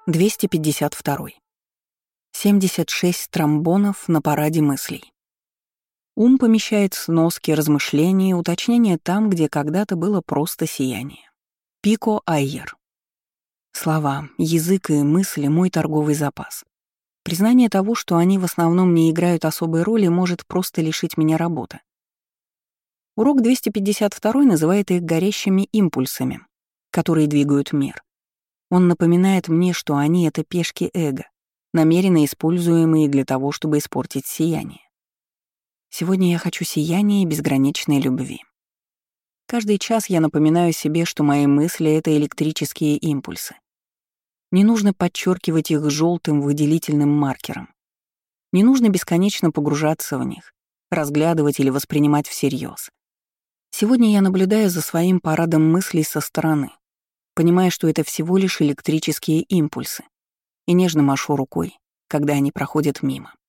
252. 76 тромбонов на параде мыслей. Ум помещает сноски, размышления и уточнения там, где когда-то было просто сияние. Пико Айер. Слова, язык и мысли — мой торговый запас. Признание того, что они в основном не играют особой роли, может просто лишить меня работы. Урок 252 называет их горящими импульсами, которые двигают мир. Он напоминает мне, что они — это пешки эго, намеренно используемые для того, чтобы испортить сияние. Сегодня я хочу сияния и безграничной любви. Каждый час я напоминаю себе, что мои мысли — это электрические импульсы. Не нужно подчеркивать их желтым выделительным маркером. Не нужно бесконечно погружаться в них, разглядывать или воспринимать всерьез. Сегодня я наблюдаю за своим парадом мыслей со стороны, понимая, что это всего лишь электрические импульсы, и нежно машу рукой, когда они проходят мимо.